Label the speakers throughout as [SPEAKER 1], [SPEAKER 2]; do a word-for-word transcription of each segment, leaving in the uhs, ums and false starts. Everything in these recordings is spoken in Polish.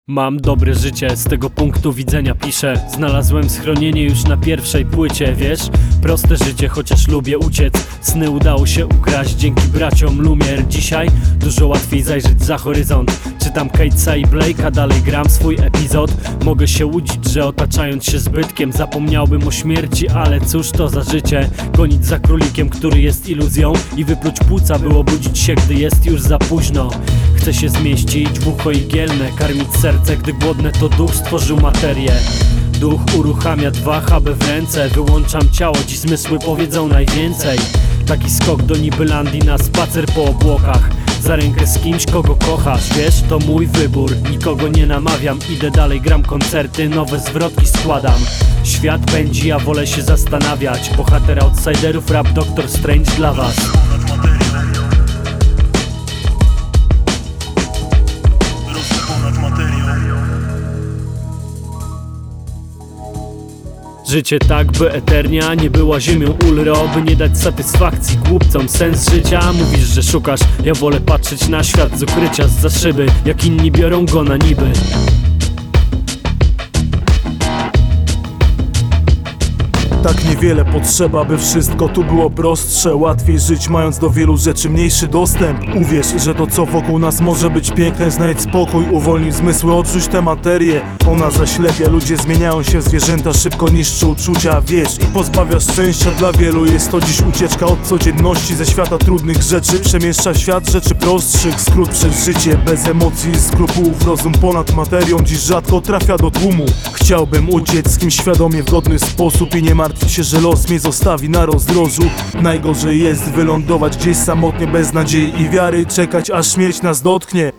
[SPEAKER 1] Mam dobre życie, z tego punktu widzenia piszę. Znalazłem schronienie już na pierwszej płycie, wiesz? Proste życie, chociaż lubię uciec. Sny udało się ukraść dzięki braciom Lumier. Dzisiaj dużo łatwiej zajrzeć za horyzont. Czytam Catesa i Blake'a, dalej gram swój epizod. Mogę się łudzić, że otaczając się zbytkiem zapomniałbym o śmierci, ale cóż to za życie? Gonić za królikiem, który jest iluzją, i wypluć płuca, by obudzić się, gdy jest już za późno. Chcę się zmieścić w ucho igielne, karmić serce, gdy głodne, to duch stworzył materię. Duch uruchamia dwa huby w ręce. Wyłączam ciało, dziś zmysły powiedzą najwięcej. Taki skok do Nibylandii na spacer po obłokach. Za rękę z kimś, kogo kochasz, wiesz, to mój wybór. Nikogo nie namawiam, idę dalej, gram koncerty, nowe zwrotki składam. Świat pędzi, ja wolę się zastanawiać. Bohater outsiderów, rap Doktor Strange dla was. Życie tak, by Eternia nie była ziemią Ulro, by nie dać satysfakcji głupcom. Sens życia, mówisz, że szukasz. Ja wolę patrzeć na świat z ukrycia, zza szyby, jak inni biorą go na niby.
[SPEAKER 2] Tak niewiele potrzeba, by wszystko tu było prostsze. Łatwiej żyć, mając do wielu rzeczy mniejszy dostęp. Uwierz, że to co wokół nas może być piękne. Znajdź spokój, uwolnij zmysły, odrzuć tę materię. Ona zaślepia, ludzie zmieniają się w zwierzęta, szybko niszczy uczucia, wiesz, i pozbawia szczęścia. Dla wielu jest to dziś ucieczka od codzienności, ze świata trudnych rzeczy. Przemieszcza świat rzeczy prostszych, skrót przez życie. Bez emocji i skrupułów, rozum ponad materią dziś rzadko trafia do tłumu. Chciałbym uciec z kimś świadomie w godny sposób i nie martwić się, że los mnie zostawi na rozdrożu. Najgorzej jest wylądować gdzieś samotnie, bez nadziei i wiary, czekać aż śmierć nas dotknie.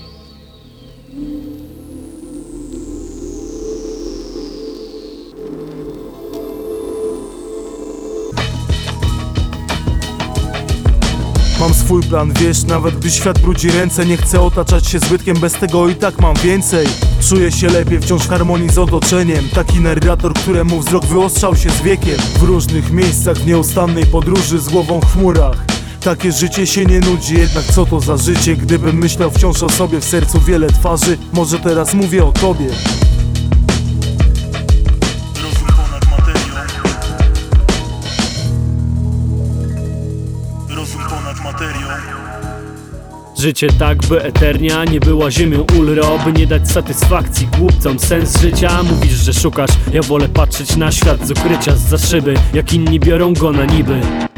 [SPEAKER 2] Mam swój plan, wiesz, nawet gdy świat brudzi ręce. Nie chcę otaczać się zbytkiem, bez tego i tak mam więcej. Czuję się lepiej wciąż w harmonii z otoczeniem. Taki narrator, któremu wzrok wyostrzał się z wiekiem. W różnych miejscach, w nieustannej podróży, z głową w chmurach. Takie życie się nie nudzi, jednak co to za życie? Gdybym myślał wciąż o sobie, w sercu wiele twarzy. Może teraz mówię o tobie.
[SPEAKER 1] Życie tak, by Eternia nie była ziemią Ulro, by nie dać satysfakcji głupcom. Sens życia, mówisz, że szukasz. Ja wolę patrzeć na świat z ukrycia, zza szyby, jak inni biorą go na niby.